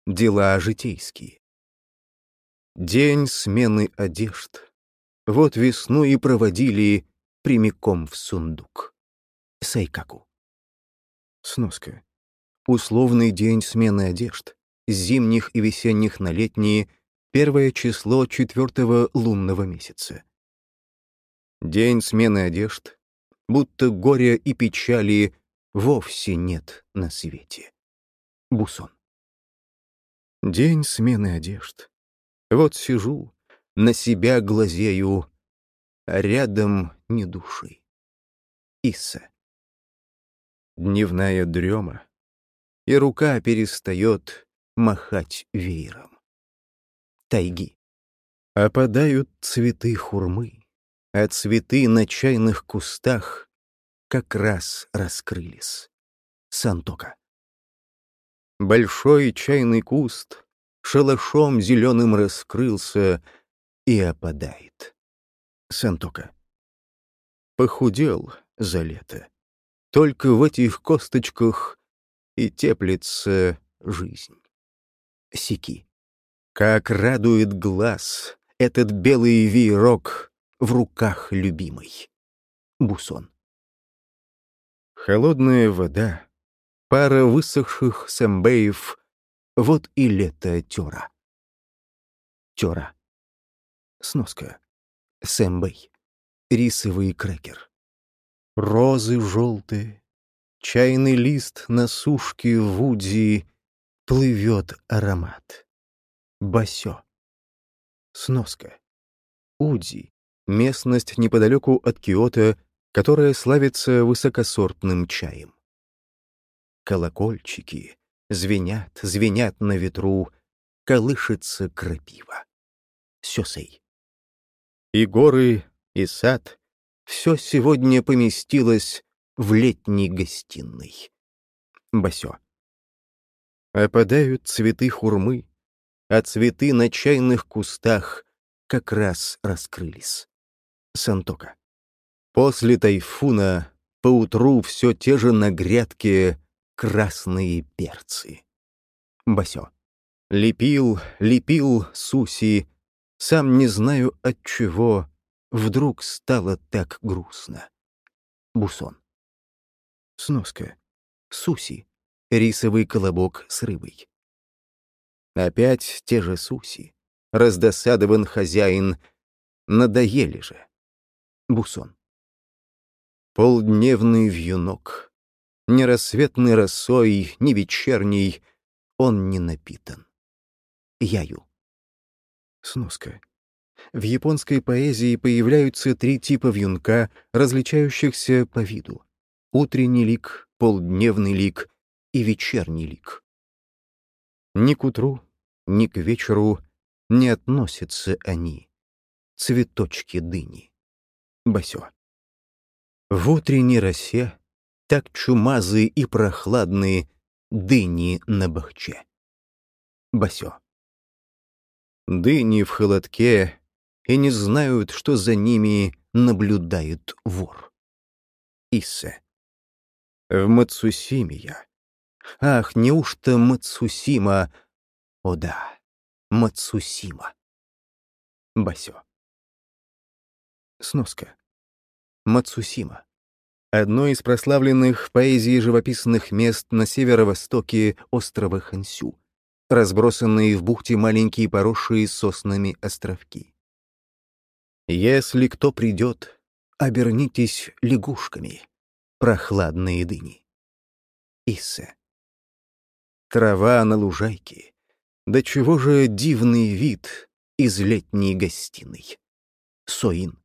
дела житейские. День смены одежд. Вот весну и проводили прямиком в сундук. Сайкаку. Сноска. Условный день смены одежд. С зимних и весенних на летние, 1 число 4 лунного месяца. День смены одежд, будто горя и печали вовсе нет на свете. Бусон. День смены одежд. Вот сижу, на себя глазею, а рядом ни души. Исса. Дневная дрема, и рука перестает махать веером. Тайги. Опадают цветы хурмы, а цветы на чайных кустах как раз раскрылись. Сантока. Большой чайный куст шалашом зеленым раскрылся и опадает. Сантока. Похудел за лето. Только в этих косточках и теплится жизнь. Сики. Как радует глаз этот белый веерок в руках любимой. Бусон. Холодная вода, пара высохших сэмбэев, вот и лето тёра. Тёра. Сноска. Сэмбэй. Рисовый крекер. Розы желтые, чайный лист на сушке в Удзи, плывет аромат. Басё. Сноска. Удзи — местность неподалеку от Киото, которая славится высокосортным чаем. Колокольчики звенят, звенят на ветру, колышется крапива. Сёсэй. И горы, и сад — все сегодня поместилось в летней гостиной. Басё. Опадают цветы хурмы, а цветы на чайных кустах как раз раскрылись. Сантока. После тайфуна поутру все те же на грядке красные перцы. Басё. Лепил, лепил суси, сам не знаю от чего, вдруг стало так грустно. Бусон. Сноска. Суси. Рисовый колобок с рыбой. Опять те же суси. Раздосадован хозяин. Надоели же. Бусон. Полдневный вьюнок. Ни рассветной росой, ни вечерней он не напитан. Яю. Сноска. В японской поэзии появляются 3 типа вьюнка, различающихся по виду. Утренний лик, полдневный лик и вечерний лик. Ни к утру, ни к вечеру не относятся они, цветочки дыни. Басё. В утренней росе так чумазые и прохладные дыни на бахче. Басё. Дыни в холодке и не знают, что за ними наблюдает вор. Иссе. В Мацусиме я. Ах, неужто Мацусима? О да, Мацусима. Басё. Сноска. Мацусима. Одно из прославленных в поэзии живописных мест на северо-востоке острова Хансю, разбросанные в бухте маленькие поросшие соснами островки. Если кто придет, обернитесь лягушками, прохладные дыни. Иссе. Трава на лужайке. Да чего же дивный вид из летней гостиной. Соин.